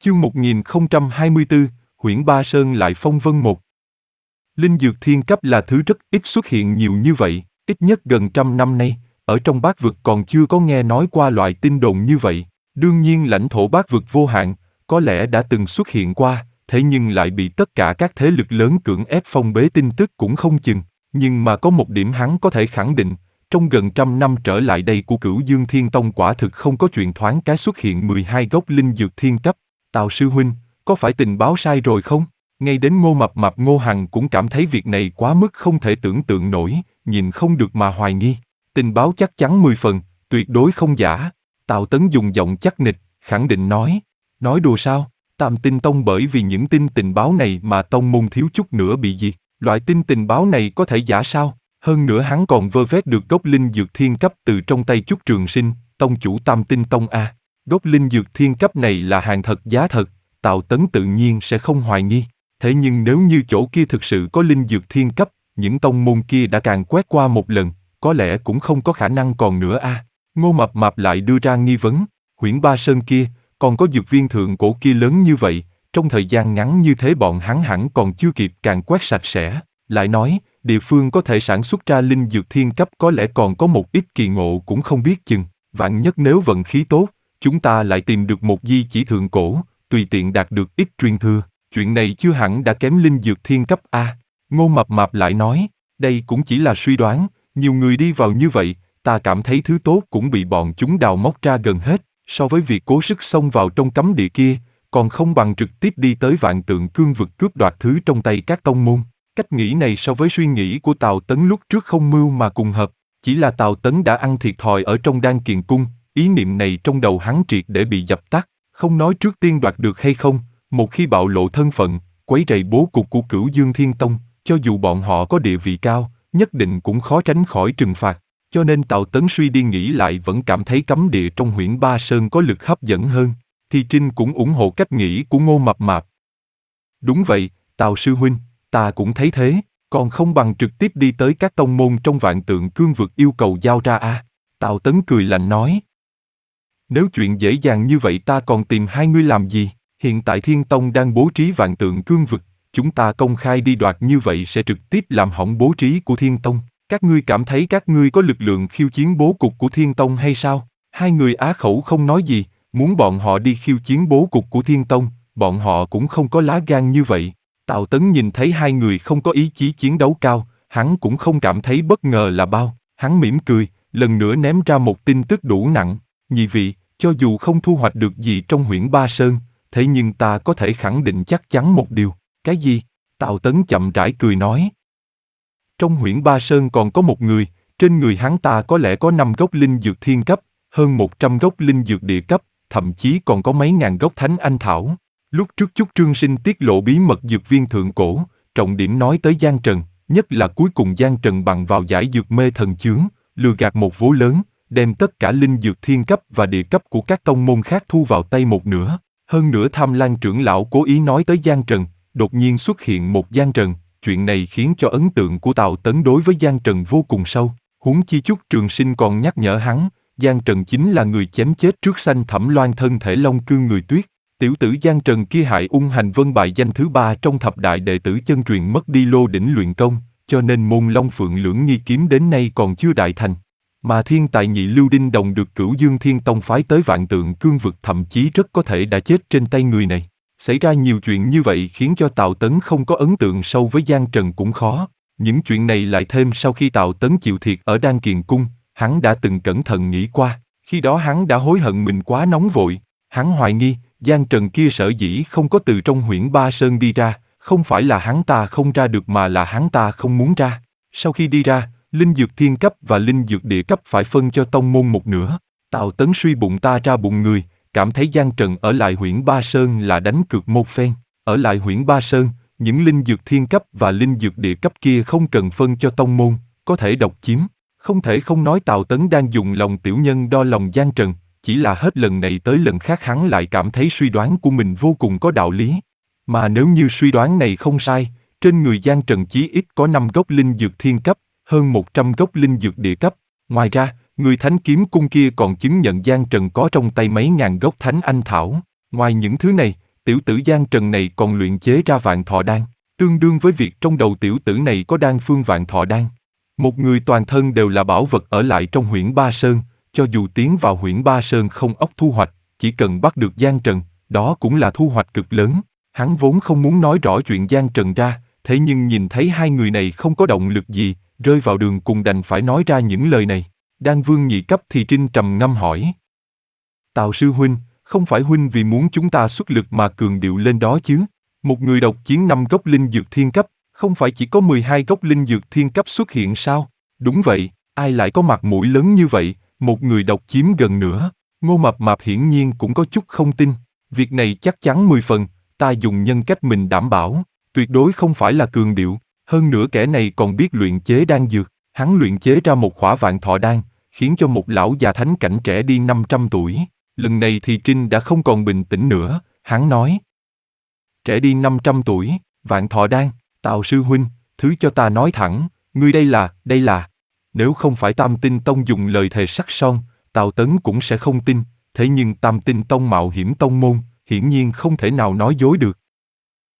Chương 1024, Huyễn Ba Sơn lại phong vân một. Linh dược thiên cấp là thứ rất ít xuất hiện nhiều như vậy, ít nhất gần 100 năm nay, ở trong Bát Vực còn chưa có nghe nói qua loại tin đồn như vậy. Đương nhiên lãnh thổ Bát Vực vô hạn, có lẽ đã từng xuất hiện qua, thế nhưng lại bị tất cả các thế lực lớn cưỡng ép phong bế tin tức cũng không chừng. Nhưng mà có một điểm hắn có thể khẳng định, trong gần 100 năm trở lại đây của Cửu Dương Thiên Tông quả thực không có chuyện thoáng cái xuất hiện 12 gốc linh dược thiên cấp. Tào sư huynh, có phải tình báo sai rồi không? Ngay đến Ngô Mập Mạp Ngô Hằng cũng cảm thấy việc này quá mức không thể tưởng tượng nổi, nhìn không được mà hoài nghi. Tình báo chắc chắn 10 phần, tuyệt đối không giả. Tào Tấn dùng giọng chắc nịch, khẳng định nói. Nói đùa sao? Tam Tinh Tông bởi vì những tình báo này mà tông môn thiếu chút nữa bị diệt. Loại tình báo này có thể giả sao? Hơn nữa hắn còn vơ vét được gốc linh dược thiên cấp từ trong tay Chúc Trường Sinh, tông chủ Tam Tinh Tông A. Gốc linh dược thiên cấp này là hàng thật giá thật, Tào Tấn tự nhiên sẽ không hoài nghi. Thế nhưng nếu như chỗ kia thực sự có linh dược thiên cấp, những tông môn kia đã càng quét qua một lần, có lẽ cũng không có khả năng còn nữa a. Ngô Mập Mạp lại đưa ra nghi vấn, Huyễn Ba Sơn kia, còn có dược viên thượng cổ kia lớn như vậy, trong thời gian ngắn như thế bọn hắn hẳn còn chưa kịp càng quét sạch sẽ. Lại nói, địa phương có thể sản xuất ra linh dược thiên cấp có lẽ còn có một ít kỳ ngộ cũng không biết chừng, vạn nhất nếu vận khí tốt, chúng ta lại tìm được một di chỉ thượng cổ, tùy tiện đạt được ít truyền thừa. Chuyện này chưa hẳn đã kém linh dược thiên cấp A. Ngô Mập Mạp lại nói, đây cũng chỉ là suy đoán, nhiều người đi vào như vậy, ta cảm thấy thứ tốt cũng bị bọn chúng đào móc ra gần hết, so với việc cố sức xông vào trong cấm địa kia, còn không bằng trực tiếp đi tới Vạn Tượng Cương vực cướp đoạt thứ trong tay các tông môn. Cách nghĩ này so với suy nghĩ của Tào Tấn lúc trước không mưu mà cùng hợp, chỉ là Tào Tấn đã ăn thiệt thòi ở trong Đan Kiền Cung, ý niệm này trong đầu hắn triệt để bị dập tắt, không nói trước tiên đoạt được hay không. Một khi bạo lộ thân phận, quấy rầy bố cục của Cửu Dương Thiên Tông, cho dù bọn họ có địa vị cao, nhất định cũng khó tránh khỏi trừng phạt. Cho nên Tào Tấn suy đi nghĩ lại vẫn cảm thấy cấm địa trong Huyễn Ba Sơn có lực hấp dẫn hơn. Thi Trinh cũng ủng hộ cách nghĩ của Ngô Mập Mạp. Đúng vậy, Tào sư huynh, ta cũng thấy thế, còn không bằng trực tiếp đi tới các tông môn trong Vạn Tượng Cương vực yêu cầu giao ra a. Tào Tấn cười lạnh nói. Nếu chuyện dễ dàng như vậy ta còn tìm hai ngươi làm gì? Hiện tại Thiên Tông đang bố trí Vạn Tượng Cương vực, chúng ta công khai đi đoạt như vậy sẽ trực tiếp làm hỏng bố trí của Thiên Tông. Các ngươi cảm thấy các ngươi có lực lượng khiêu chiến bố cục của Thiên Tông hay sao? Hai người á khẩu không nói gì, muốn bọn họ đi khiêu chiến bố cục của Thiên Tông, bọn họ cũng không có lá gan như vậy. Tào Tấn nhìn thấy hai người không có ý chí chiến đấu cao, hắn cũng không cảm thấy bất ngờ là bao. Hắn mỉm cười, lần nữa ném ra một tin tức đủ nặng. Nhị vị, cho dù không thu hoạch được gì trong Huyễn Ba Sơn, thế nhưng ta có thể khẳng định chắc chắn một điều. Cái gì? Tào Tấn chậm rãi cười nói. Trong Huyễn Ba Sơn còn có một người, trên người hắn ta có lẽ có 5 gốc linh dược thiên cấp, hơn 100 gốc linh dược địa cấp, thậm chí còn có mấy ngàn gốc thánh anh thảo. Lúc trước Chúc Trường Sinh tiết lộ bí mật dược viên thượng cổ, trọng điểm nói tới Giang Trần, nhất là cuối cùng Giang Trần bằng vào giải dược mê thần chướng, lừa gạt một vố lớn, đem tất cả linh dược thiên cấp và địa cấp của các tông môn khác thu vào tay một nửa. Hơn nữa Tham Lan trưởng lão cố ý nói tới Giang Trần, đột nhiên xuất hiện một Giang Trần, chuyện này khiến cho ấn tượng của Tào Tấn đối với Giang Trần vô cùng sâu. Huống chi Chúc Trường Sinh còn nhắc nhở hắn, Giang Trần chính là người chém chết trước Sanh Thẩm Loan thân thể Long Cương người Tuyết. Tiểu tử Giang Trần kia hại Ung Hành Vân bài danh thứ 3 trong thập đại đệ tử chân truyền mất đi lô đỉnh luyện công, cho nên môn Long Phượng Lưỡng Nghi kiếm đến nay còn chưa đại thành. Mà thiên tài nhị Lưu Đinh Đồng được Cửu Dương Thiên Tông phái tới Vạn Tượng Cương vực thậm chí rất có thể đã chết trên tay người này. Xảy ra nhiều chuyện như vậy khiến cho Tào Tấn không có ấn tượng sâu với Giang Trần cũng khó. Những chuyện này lại thêm sau khi Tào Tấn chịu thiệt ở Đan Kiền Cung, hắn đã từng cẩn thận nghĩ qua, khi đó hắn đã hối hận mình quá nóng vội. Hắn hoài nghi, Giang Trần kia sở dĩ không có từ trong Huyễn Ba Sơn đi ra, không phải là hắn ta không ra được mà là hắn ta không muốn ra. Sau khi đi ra, linh dược thiên cấp và linh dược địa cấp phải phân cho tông môn một nửa. Tào Tấn suy bụng ta ra bụng người, cảm thấy Giang Trần ở lại Huyễn Ba Sơn là đánh cược một phen. Ở lại Huyễn Ba Sơn, những linh dược thiên cấp và linh dược địa cấp kia không cần phân cho tông môn, có thể độc chiếm. Không thể không nói Tào Tấn đang dùng lòng tiểu nhân đo lòng Giang Trần, chỉ là hết lần này tới lần khác hắn lại cảm thấy suy đoán của mình vô cùng có đạo lý. Mà nếu như suy đoán này không sai, trên người Giang Trần chí ít có 5 gốc linh dược thiên cấp, hơn 100 gốc linh dược địa cấp. Ngoài ra, người Thánh Kiếm Cung kia còn chứng nhận Giang Trần có trong tay mấy ngàn gốc Thánh Anh Thảo. Ngoài những thứ này, tiểu tử Giang Trần này còn luyện chế ra vạn thọ đan, tương đương với việc trong đầu tiểu tử này có đan phương vạn thọ đan. Một người toàn thân đều là bảo vật ở lại trong Huyễn Ba Sơn, cho dù tiến vào Huyễn Ba Sơn không ốc thu hoạch, chỉ cần bắt được Giang Trần, đó cũng là thu hoạch cực lớn. Hắn vốn không muốn nói rõ chuyện Giang Trần ra, thế nhưng nhìn thấy hai người này không có động lực gì, rơi vào đường cùng đành phải nói ra những lời này. Đan Vương nhị cấp thì Trinh trầm ngâm hỏi. Tào sư huynh, không phải huynh vì muốn chúng ta xuất lực mà cường điệu lên đó chứ? Một người độc chiến 5 gốc linh dược thiên cấp, không phải chỉ có 12 gốc linh dược thiên cấp xuất hiện sao? Đúng vậy, ai lại có mặt mũi lớn như vậy, một người độc chiếm gần nữa. Ngô Mập Mạp hiển nhiên cũng có chút không tin. Việc này chắc chắn 10 phần, ta dùng nhân cách mình đảm bảo, tuyệt đối không phải là cường điệu. Hơn nữa kẻ này còn biết luyện chế đan dược, hắn luyện chế ra một khỏa vạn thọ đan, khiến cho một lão già thánh cảnh trẻ đi 500 tuổi. Lần này thì Trinh đã không còn bình tĩnh nữa, hắn nói. Trẻ đi 500 tuổi, vạn thọ đan, Tào sư huynh, thứ cho ta nói thẳng, ngươi đây là. Nếu không phải Tam Tinh Tông dùng lời thề sắt son, Tào Tấn cũng sẽ không tin, thế nhưng Tam Tinh Tông mạo hiểm tông môn, hiển nhiên không thể nào nói dối được.